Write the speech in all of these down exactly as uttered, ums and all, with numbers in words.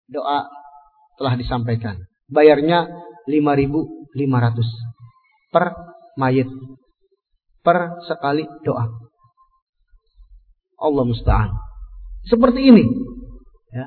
doa telah disampaikan. Bayarnya lima ribu lima ratus per mayit, per sekali doa. Allah musta'an. Seperti ini. Ya.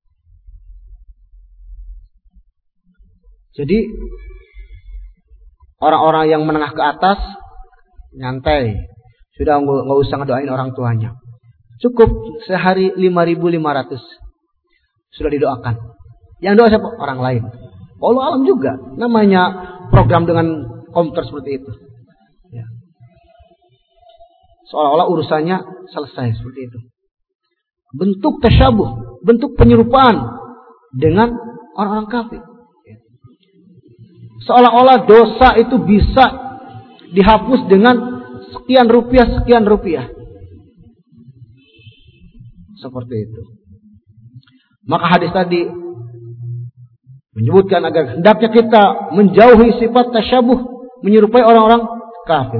Jadi orang-orang yang menengah ke atas nyantai, sudah nggak usah ngedoain orang tuanya. Cukup sehari lima ribu lima ratus sudah didoakan. Yang doa siapa? Orang lain. Allah alam juga. Namanya program dengan komputer seperti itu. Ya. Seolah-olah urusannya selesai seperti itu. Bentuk tasyabuh, bentuk penyerupaan dengan orang-orang kafir. Seolah-olah dosa itu bisa dihapus dengan sekian rupiah, sekian rupiah. Seperti itu. Maka hadis tadi menyebutkan agar hendaknya kita menjauhi sifat tasyabuh, menyerupai orang-orang kafir.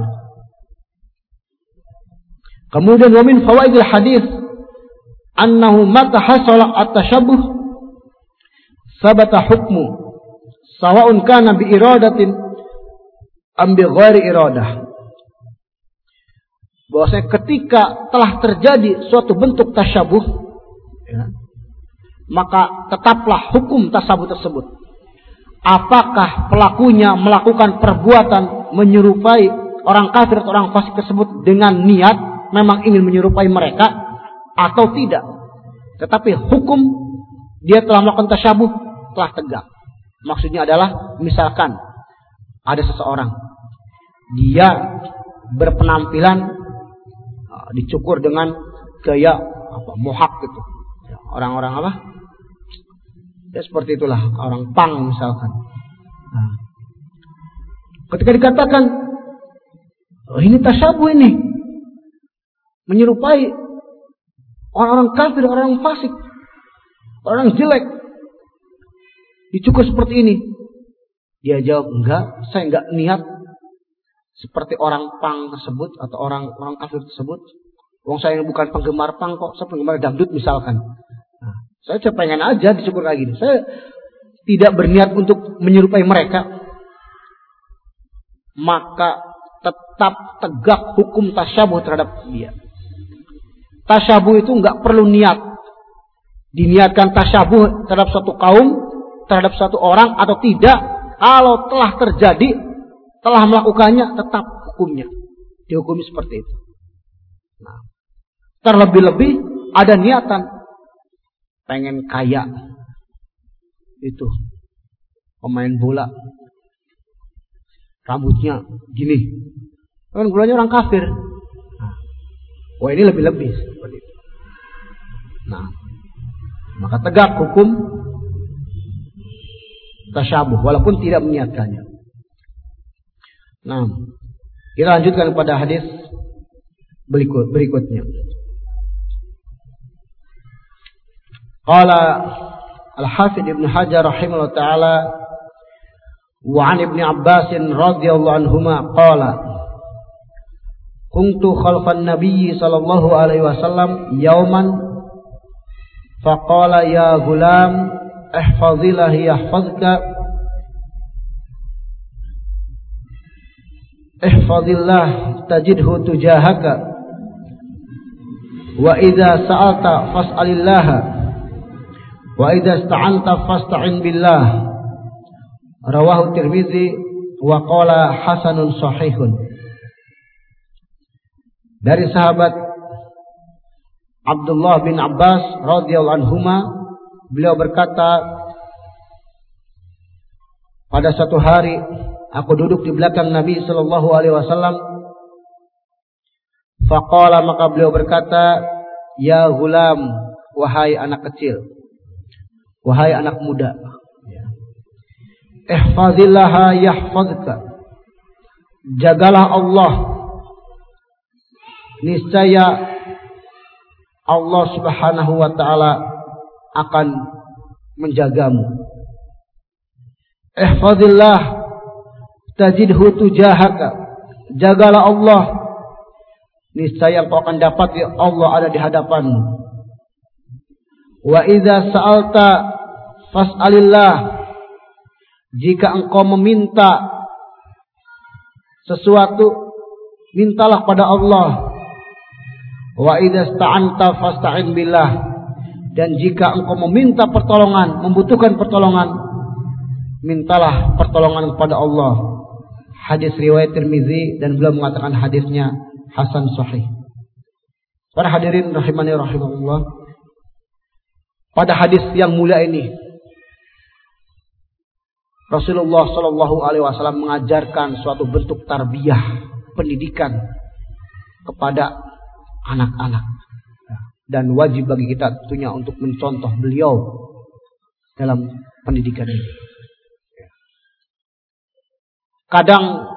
Kemudian wa min fawaidil hadis annahu mata hasala at-tasyabuh sabata hukmu sawa'un kana bi iradatin am bi ghairi iradah. Bahwasanya ketika telah terjadi suatu bentuk tasyabuh, ya, maka tetaplah hukum tasyabuh tersebut. Apakah pelakunya melakukan perbuatan menyerupai orang kafir atau orang fasik tersebut dengan niat memang ingin menyerupai mereka atau tidak. Tetapi hukum dia telah melakukan tasyabuh telah tegak. Maksudnya adalah misalkan ada seseorang dia berpenampilan dicukur dengan gaya apa mohak gitu. Orang-orang apa? Ya seperti itulah, orang pang misalkan. Nah, ketika dikatakan oh, ini tasyabuh ini menyerupai orang-orang kafir, orang fasik, orang jelek, dicukur seperti ini. Dia jawab, enggak, saya enggak niat seperti orang pang tersebut atau orang orang kafir tersebut. Wong saya bukan penggemar pang kok, saya penggemar dangdut misalkan. Nah, saya cuma pengen aja dicukur kayak gini. Saya tidak berniat untuk menyerupai mereka. Maka tetap tegak hukum tasyabuh terhadap dia. Tasyabuh itu enggak perlu niat. Diniatkan tasyabuh terhadap suatu kaum, terhadap satu orang atau tidak, kalau telah terjadi, telah melakukannya, tetap hukumnya dihukumi seperti itu. Nah, terlebih-lebih ada niatan pengen kaya, itu pemain bola, rambutnya gini, kan bolanya orang kafir. Nah, wah ini lebih-lebih seperti itu. Nah, maka tegak hukum tasyabuh walaupun tidak meniatkannya. Nah, kita lanjutkan kepada hadis berikut berikutnya. Qala Al-Hafidz Ibnu Hajar rahimahullah taala wa 'an Ibnu Abbas radhiyallahu anhuma qala kuntu khalfan nabiy sallallahu alaihi wasallam yauman faqala ya gulam ihfazillah yahfazka ihfazillah tajidhu tujahaka wa idza sa'alta fas'alillah wa idza ista'anta fasta'in billah. Rawahu Tirmizi wa qala hasanun sahihun. Dari sahabat Abdullah bin Abbas radhiyallahu anhuma, beliau berkata, pada suatu hari aku duduk di belakang Nabi sallallahu alaihi wasallam. Faqala, maka beliau berkata, ya gulam, wahai anak kecil, wahai anak muda, ihfazillaha yahfazka, jagalah Allah, niscaya Allah subhanahu wa ta'ala akan menjagamu. Ihfazillah tajidhu tujahaka, jagalah Allah, niscaya kau akan dapat ya Allah ada di hadapanmu. Wa idza sa'alta fas'alillah. Jika engkau meminta sesuatu, mintalah pada Allah. Wa idza sta'anta fasta'in billah. Dan jika engkau meminta pertolongan, membutuhkan pertolongan, mintalah pertolongan kepada Allah. Hadis riwayat Tirmizi dan beliau mengatakan hadisnya hasan sahih. Para hadirin rahimani rahimakumullah. Pada hadis yang mulia ini Rasulullah Shallallahu Alaihi Wasallam mengajarkan suatu bentuk tarbiyah, pendidikan kepada anak-anak, dan wajib bagi kita tentunya untuk mencontoh beliau dalam pendidikan ini. Kadang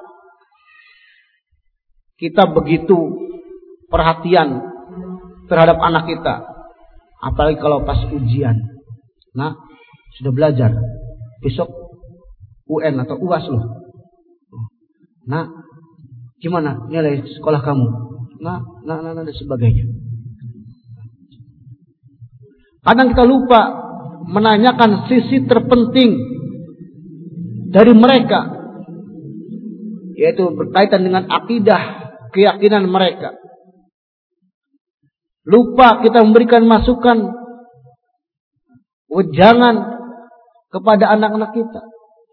kita begitu perhatian terhadap anak kita, apalagi kalau pas ujian. Nah, sudah belajar, besok U N atau U A S loh. Nah, gimana nilai sekolah kamu? Nah, nah, nah, nah dan sebagainya. Kadang kita lupa menanyakan sisi terpenting dari mereka, yaitu berkaitan dengan akidah, keyakinan mereka. Lupa kita memberikan masukan, wejangan kepada anak-anak kita.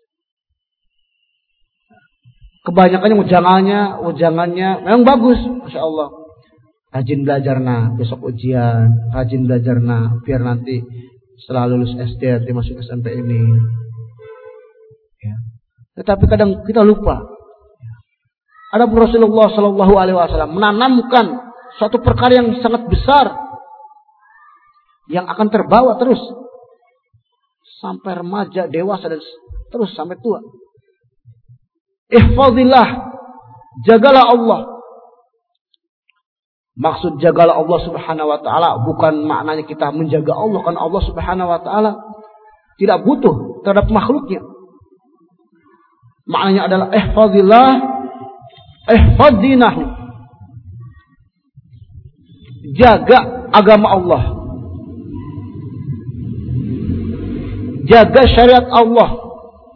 Kebanyakannya ujangannya, ujangannya memang bagus, masya Allah. Rajin belajar nah, besok ujian. Rajin belajar nah, biar nanti setelah lulus S D nanti masuk S M P ini. Ya. Tetapi kadang kita lupa. Ada Rasulullah Shallallahu Alaihi Wasallam menanamkan suatu perkara yang sangat besar, yang akan terbawa terus sampai remaja, dewasa dan terus sampai tua. Ihfazillah, jagalah Allah. Maksud jagalah Allah Subhanahu wa taala bukan maknanya kita menjaga Allah, karena Allah Subhanahu wa taala tidak butuh terhadap makhluknya. Maknanya adalah ihfazillah, ihfadinahu. Jaga agama Allah. Jaga syariat Allah.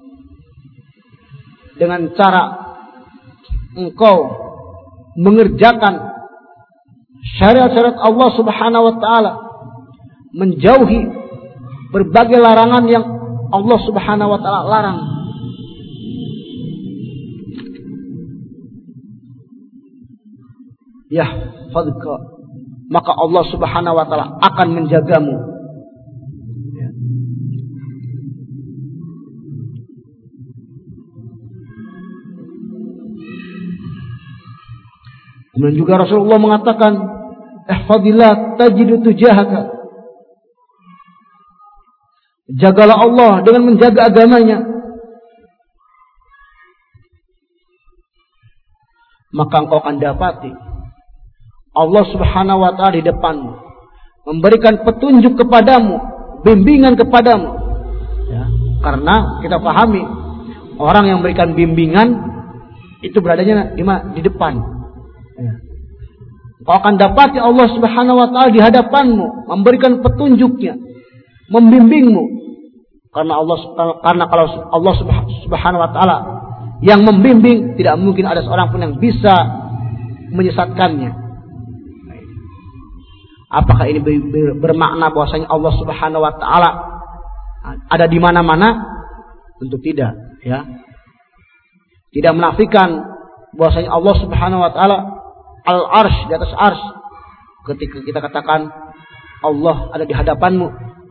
Dengan cara engkau mengerjakan syariat-syariat Allah Subhanahu wa taala, menjauhi berbagai larangan yang Allah Subhanahu wa taala larang. Ya, fadka, maka Allah Subhanahu wa taala akan menjagamu. Kemudian juga Rasulullah mengatakan, ihfazillah tajidu tujahaka. Jagalah Allah dengan menjaga agamanya, maka engkau akan dapati Allah Subhanahu wa taala di depanmu, memberikan petunjuk kepadamu, bimbingan kepadamu. Ya, karena kita pahami orang yang memberikan bimbingan itu beradanya di, di depan. Ya. Kau akan dapati Allah Subhanahu wa taala di hadapanmu, memberikan petunjuknya, membimbingmu. Karena Allah karena kalau Allah Subhanahu wa taala yang membimbing, tidak mungkin ada seorang pun yang bisa menyesatkannya. Apakah ini bermakna bahwasanya Allah Subhanahu wa taala ada di mana-mana? Tentu tidak, ya. Tidak menafikan bahwasanya Allah Subhanahu wa taala al-arsh, di atas arsh. Ketika kita katakan Allah ada di hadapanmu,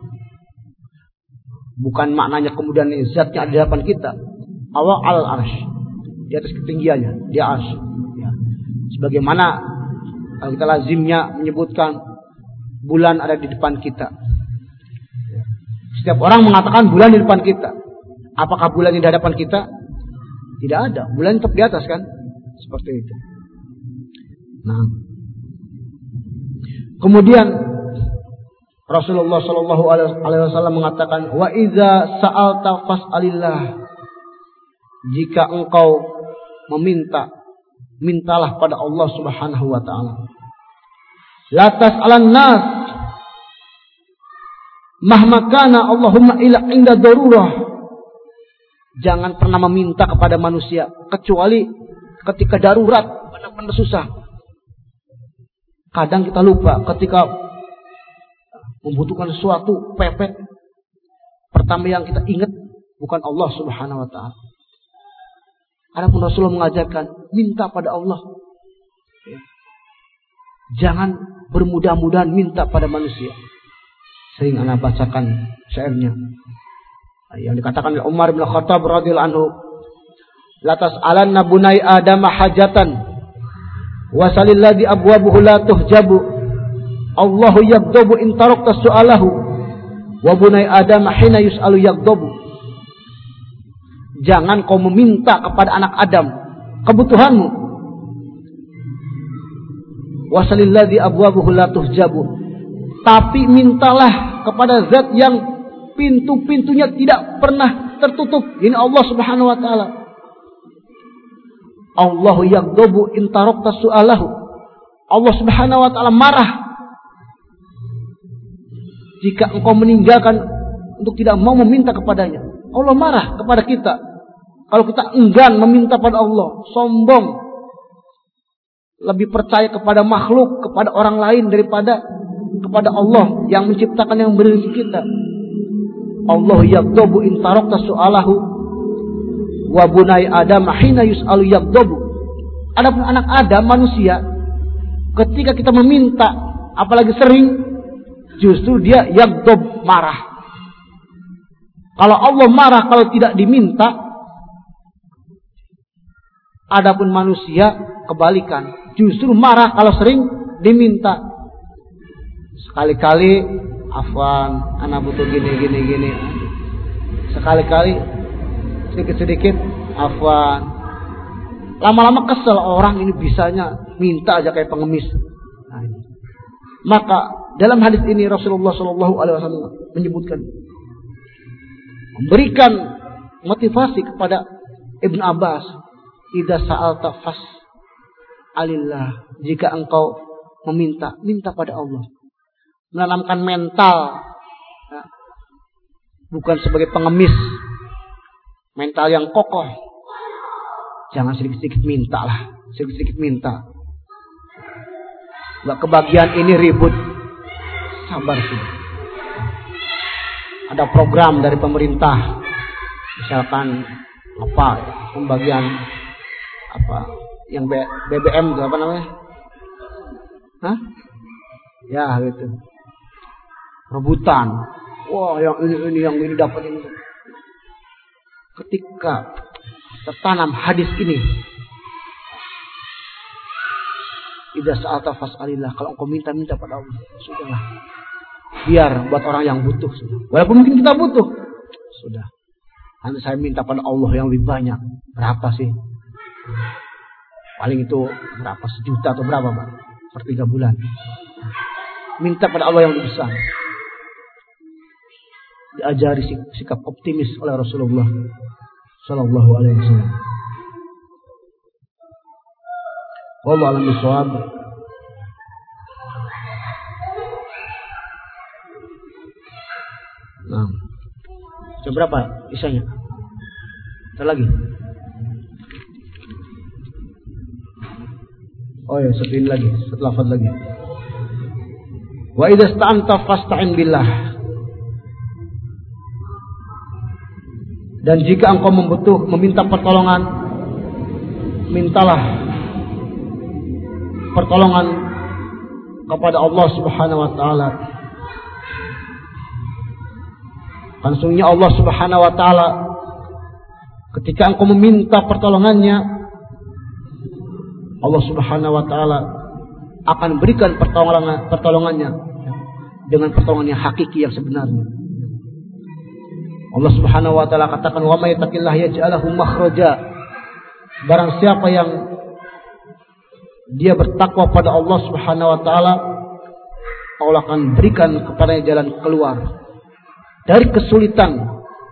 bukan maknanya kemudian zatnya ada di hadapan kita. Allah al-arsh, di atas ketinggiannya, di arsh. Ya. Sebagaimana kalau kita lazimnya menyebutkan bulan ada di depan kita. Setiap orang mengatakan bulan di depan kita. Apakah bulan di hadapan kita? Tidak ada. Bulan tetap di atas kan? Seperti itu. Nah, kemudian Rasulullah Shallallahu Alaihi Wasallam mengatakan, wa iza sa'alta fas'alillah. Jika engkau meminta, mintalah pada Allah Subhanahu Wa Taala. La tas'alan nas, Mahma kana Allahumma ila inda darurah. Jangan pernah meminta kepada manusia kecuali ketika darurat, benar-benar susah. Kadang kita lupa ketika membutuhkan sesuatu pepet. Pertama yang kita ingat bukan Allah Subhanahu wa taala. Adapun Rasulullah mengajarkan minta pada Allah. Jangan bermudah-mudahan minta pada manusia. Sering anak bacakan syairnya. Yang dikatakan oleh Umar bin Khattab radhiyallahu anhu, la tas'alanna bunai adama hajatan wa salilladzi abwabuhu la tuhjabu. Allahu yaghdabu in tarakta su'alahu wa bunai adama hina yus'alu yaghdabu. Jangan kau meminta kepada anak Adam kebutuhanmu. Wa salilladzi abwabuhu la tuhjabu. Tapi mintalah kepada zat yang pintu-pintunya tidak pernah tertutup. Ini Allah Subhanahu wa taala. Allahu yaghdabu in tarakta su'alahu. Allah Subhanahu wa taala marah jika engkau meninggalkan untuk tidak mau meminta kepadanya. Allah marah kepada kita kalau kita enggan meminta pada Allah, sombong, lebih percaya kepada makhluk, kepada orang lain daripada kepada Allah yang menciptakan, yang beri kita. Allah yaghdabu in tarakta su'alahu wa bunai Adam hina yus'alu yaghdabu. Adapun anak Adam manusia, ketika kita meminta apalagi sering, justru dia yaghdab, marah. Kalau Allah marah kalau tidak diminta. Adapun manusia kebalikan, justru marah kalau sering diminta. Sekali-kali afwan, anak butuh gini gini gini. Sekali-kali sedikit-sedikit afwan. Lama-lama kesel, orang ini bisanya minta aja kayak pengemis. Nah, maka dalam hadis ini Rasulullah Shallallahu Alaihi Wasallam menyebutkan, memberikan motivasi kepada Ibn Abbas, idza sa'alta fas alillah, jika engkau meminta, minta pada Allah. Menanamkan mental, ya, bukan sebagai pengemis, mental yang kokoh. Jangan sedikit-sedikit minta lah, sedikit-sedikit minta. Gak kebagian ini ribut, sabar sih. Ada program dari pemerintah, misalkan apa, pembagian apa, yang B B M itu apa namanya? Hah? Ya gitu. Rebutan. Wah, yang ini, ini yang ini dapat ini. Ketika tertanam hadis ini, idza sa'alta fas'alillah, kalau engkau minta-minta pada Allah, sudahlah. Biar buat orang yang butuh. Walaupun mungkin kita butuh, sudah. Nanti saya minta pada Allah yang lebih banyak. Berapa sih? Paling itu berapa, sejuta atau berapa, Pak? Per tiga bulan. Minta pada Allah yang lebih besar. Diajari sikap optimis oleh Rasulullah Sallallahu Alaihi Wasallam. Wallahu a'lam bishawab. Nah, jam berapa isanya? Ada lagi? Oh ya, satu ini lagi, satu lafaz lagi. Wa idza sta'anta fasta'in billah. Dan jika engkau membutuh meminta pertolongan, mintalah pertolongan kepada Allah Subhanahu wa taala. Kan sungguhnya Allah Subhanahu wa taala ketika engkau meminta pertolongannya, Allah Subhanahu wa taala akan berikan pertolongan pertolongannya dengan pertolongan yang hakiki, yang sebenarnya. Allah Subhanahu wa taala katakan, wa may yattaqillaha yaj'al lahu makhraja. Barang siapa yang dia bertakwa pada Allah Subhanahu wa taala, Allah akan berikan kepadanya jalan keluar dari kesulitan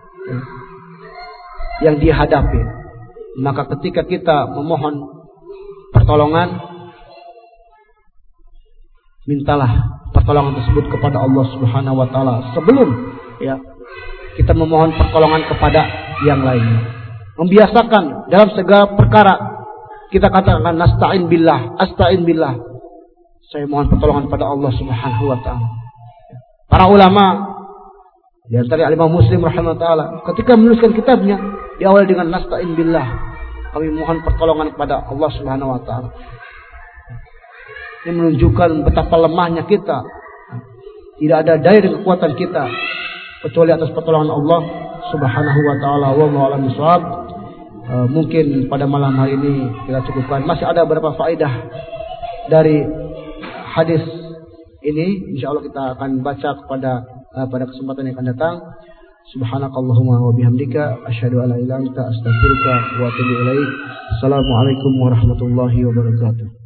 yang dia hadapi. Maka ketika kita memohon pertolongan, mintalah pertolongan tersebut kepada Allah Subhanahu wa taala sebelum ya kita memohon pertolongan kepada yang lainnya. Membiasakan dalam segala perkara kita katakan nasta'in billah, asta'in billah. Saya mohon pertolongan pada Allah Subhanahu wa taala. Para ulama di antara Imam Muslim rahimahullah taala ketika menuliskan kitabnya diawali dengan nasta'in billah. Kami mohon pertolongan kepada Allah Subhanahu wa taala. Ini menunjukkan betapa lemahnya kita. Tidak ada daya dan kekuatan kita kecuali atas pertolongan Allah Subhanahu wa taala. Wallahu a'lam bishawab. Uh, mungkin pada malam hari ini kita cukupkan. Masih ada beberapa faedah dari hadis ini. Insyaallah kita akan baca kepada uh, pada kesempatan yang akan datang. Subhanakallahumma wa bihamdika asyhadu an la ilaha illa anta astaghfiruka wa atubu ilaik. Assalamualaikum warahmatullahi wabarakatuh.